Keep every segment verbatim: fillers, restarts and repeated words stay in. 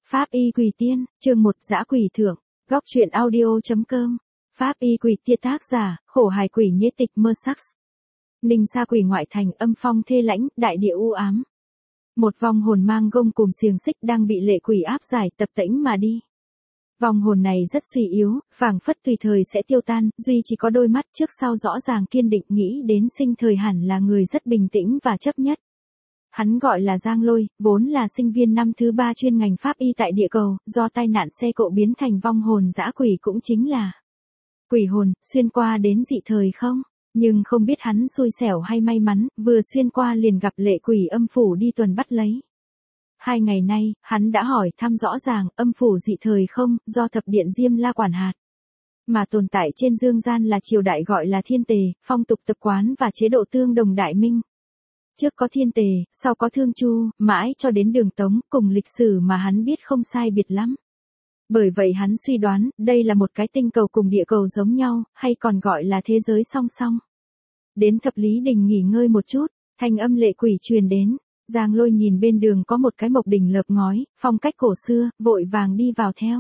Pháp y quỷ tiên, chương một dã quỷ thượng, góc truyện audio.com. Pháp y quỷ tiên tác giả, khổ hài quỷ nhiễu tịch mơ sắc. Ninh Sa quỷ ngoại thành, âm phong thê lãnh, đại địa u ám. Một vong hồn mang gông cùm xiềng xích đang bị lệ quỷ áp giải tập tễnh mà đi. Vong hồn này rất suy yếu, phảng phất tùy thời sẽ tiêu tan, duy chỉ có đôi mắt trước sau rõ ràng kiên định, nghĩ đến sinh thời hẳn là người rất bình tĩnh và chấp nhất. Hắn gọi là Giang Lôi, vốn là sinh viên năm thứ ba chuyên ngành pháp y tại địa cầu, do tai nạn xe cộ biến thành vong hồn dã quỷ cũng chính là quỷ hồn, xuyên qua đến dị thời không? Nhưng không biết hắn xui xẻo hay may mắn, vừa xuyên qua liền gặp lệ quỷ âm phủ đi tuần bắt lấy. Hai ngày nay, hắn đã hỏi thăm rõ ràng, âm phủ dị thời không, do thập điện Diêm La quản hạt. Mà tồn tại trên dương gian là triều đại gọi là thiên tề, phong tục tập quán và chế độ tương đồng đại minh. Trước có thiên tề, sau có thương chu, mãi cho đến đường Tống, cùng lịch sử mà hắn biết không sai biệt lắm. Bởi vậy hắn suy đoán, đây là một cái tinh cầu cùng địa cầu giống nhau, hay còn gọi là thế giới song song. Đến thập lý đình nghỉ ngơi một chút, thanh âm lệ quỷ truyền đến. Giang Lôi nhìn bên đường có một cái mộc đỉnh lợp ngói, phong cách cổ xưa, vội vàng đi vào theo.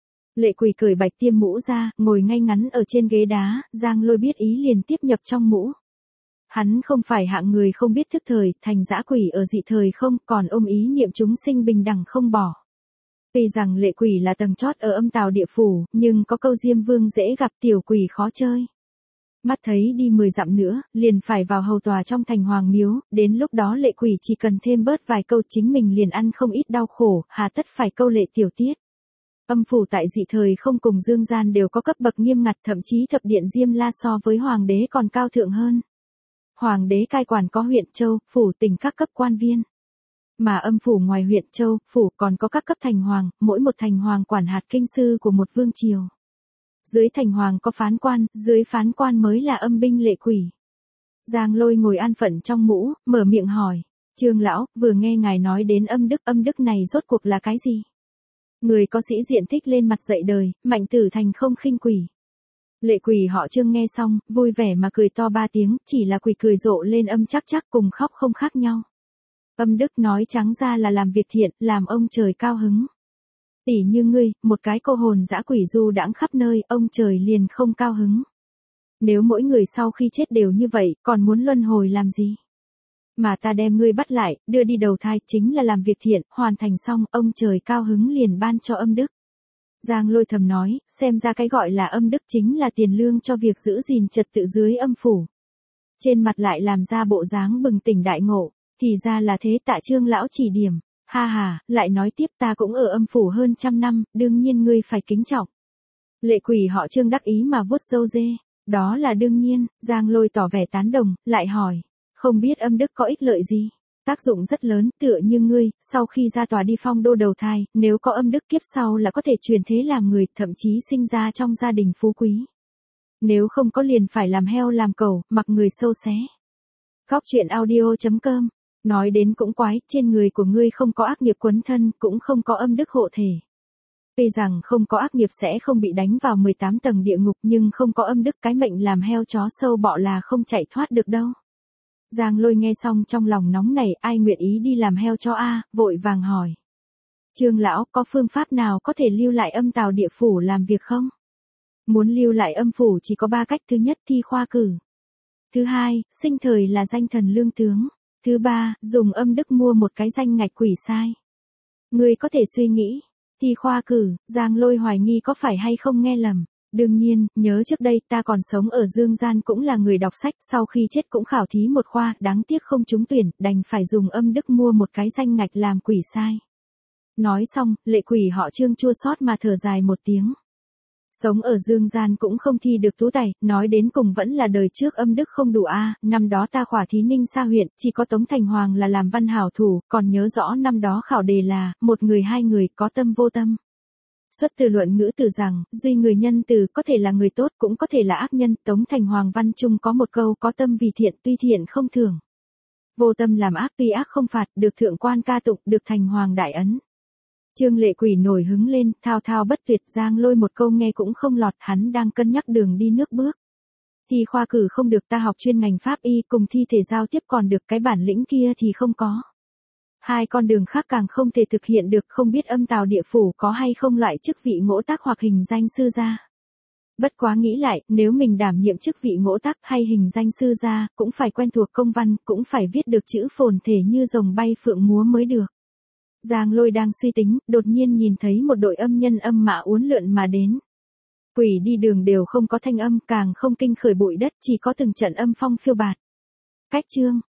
Lệ quỷ cởi bạch tiêm mũ ra, ngồi ngay ngắn ở trên ghế đá, Giang Lôi biết ý liền tiếp nhập trong mũ. Hắn không phải hạng người không biết thức thời, thành dã quỷ ở dị thời không, còn ôm ý niệm chúng sinh bình đẳng không bỏ. Tuy rằng lệ quỷ là tầng chót ở âm tào địa phủ, nhưng có câu Diêm Vương dễ gặp tiểu quỷ khó chơi. Mắt thấy đi mười dặm nữa, liền phải vào hầu tòa trong thành hoàng miếu, đến lúc đó lệ quỷ chỉ cần thêm bớt vài câu chính mình liền ăn không ít đau khổ, hà tất phải câu lệ tiểu tiết. Âm phủ tại dị thời không cùng dương gian đều có cấp bậc nghiêm ngặt, thậm chí thập điện Diêm La so với hoàng đế còn cao thượng hơn. Hoàng đế cai quản có huyện châu, phủ tỉnh các cấp quan viên. Mà âm phủ ngoài huyện châu, phủ còn có các cấp thành hoàng, mỗi một thành hoàng quản hạt kinh sư của một vương triều. Dưới thành hoàng có phán quan, dưới phán quan mới là âm binh lệ quỷ. Giang Lôi ngồi an phận trong mũ, mở miệng hỏi, Trương lão, vừa nghe ngài nói đến âm đức, âm đức này rốt cuộc là cái gì? Người có sĩ diện thích lên mặt dạy đời, mạnh tử thành không khinh quỷ. Lệ quỷ họ Trương nghe xong, vui vẻ mà cười to ba tiếng, chỉ là quỷ cười rộ lên âm chắc chắc cùng khóc không khác nhau. Âm đức nói trắng ra là làm việc thiện, làm ông trời cao hứng. Tỉ như ngươi, một cái cô hồn dã quỷ du đãng khắp nơi, ông trời liền không cao hứng. Nếu mỗi người sau khi chết đều như vậy, còn muốn luân hồi làm gì? Mà ta đem ngươi bắt lại, đưa đi đầu thai, chính là làm việc thiện, hoàn thành xong, ông trời cao hứng liền ban cho âm đức. Giang Lôi thầm nói, xem ra cái gọi là âm đức chính là tiền lương cho việc giữ gìn trật tự dưới âm phủ. Trên mặt lại làm ra bộ dáng bừng tỉnh đại ngộ, thì ra là thế, tạ Trương lão chỉ điểm. Ha ha, lại nói tiếp, ta cũng ở âm phủ hơn trăm năm, đương nhiên ngươi phải kính trọng. Lệ quỷ họ Trương đắc ý mà vuốt râu dê, đó là đương nhiên. Giang Lôi tỏ vẻ tán đồng, lại hỏi, không biết âm đức có ích lợi gì? Tác dụng rất lớn, tựa như ngươi, sau khi ra tòa đi phong đô đầu thai, nếu có âm đức kiếp sau là có thể truyền thế làm người, thậm chí sinh ra trong gia đình phú quý. Nếu không có liền phải làm heo làm cẩu, mặc người sâu xé. Góc truyện audio.com. Nói đến cũng quái, trên người của ngươi không có ác nghiệp quấn thân, cũng không có âm đức hộ thể. Tuy rằng không có ác nghiệp sẽ không bị đánh vào mười tám tầng địa ngục, nhưng không có âm đức, cái mệnh làm heo chó sâu bọ là không chạy thoát được đâu. Giang Lôi nghe xong trong lòng nóng nảy, ai nguyện ý đi làm heo chó a, vội vàng hỏi. Trương lão, có phương pháp nào có thể lưu lại âm tào địa phủ làm việc không? Muốn lưu lại âm phủ chỉ có ba cách, thứ nhất thi khoa cử. Thứ hai, sinh thời là danh thần lương tướng. Thứ ba, dùng âm đức mua một cái danh ngạch quỷ sai. Ngươi có thể suy nghĩ, thi khoa cử, Giang Lôi hoài nghi có phải hay không nghe lầm. Đương nhiên, nhớ trước đây ta còn sống ở dương gian cũng là người đọc sách, sau khi chết cũng khảo thí một khoa, đáng tiếc không trúng tuyển, đành phải dùng âm đức mua một cái danh ngạch làm quỷ sai. Nói xong, lệ quỷ họ Trương chua xót mà thở dài một tiếng. Sống ở dương gian cũng không thi được tú tài, nói đến cùng vẫn là đời trước âm đức không đủ a. À, năm đó ta khỏa thí Ninh Sa huyện, chỉ có Tống Thành Hoàng là làm văn hảo thủ, còn nhớ rõ năm đó khảo đề là, một người hai người, có tâm vô tâm. Xuất từ luận ngữ từ rằng, duy người nhân từ, có thể là người tốt cũng có thể là ác nhân, Tống Thành Hoàng văn chung có một câu, có tâm vì thiện, tuy thiện không thưởng. Vô tâm làm ác, tuy ác không phạt, được thượng quan ca tụng, được Thành Hoàng đại ấn. Trương lệ quỷ nổi hứng lên, thao thao bất tuyệt. Giang Lôi một câu nghe cũng không lọt, hắn đang cân nhắc đường đi nước bước. Thi khoa cử không được, ta học chuyên ngành pháp y, cùng thi thể giao tiếp còn được, cái bản lĩnh kia thì không có. Hai con đường khác càng không thể thực hiện được, không biết âm tào địa phủ có hay không loại chức vị ngỗ tác hoặc hình danh sư gia. Bất quá nghĩ lại, nếu mình đảm nhiệm chức vị ngỗ tác hay hình danh sư gia, cũng phải quen thuộc công văn, cũng phải viết được chữ phồn thể như rồng bay phượng múa mới được. Giang Lôi đang suy tính, đột nhiên nhìn thấy một đội âm nhân âm mã uốn lượn mà đến. Quỷ đi đường đều không có thanh âm, càng không kinh khởi bụi đất, chỉ có từng trận âm phong phiêu bạt. Cách chương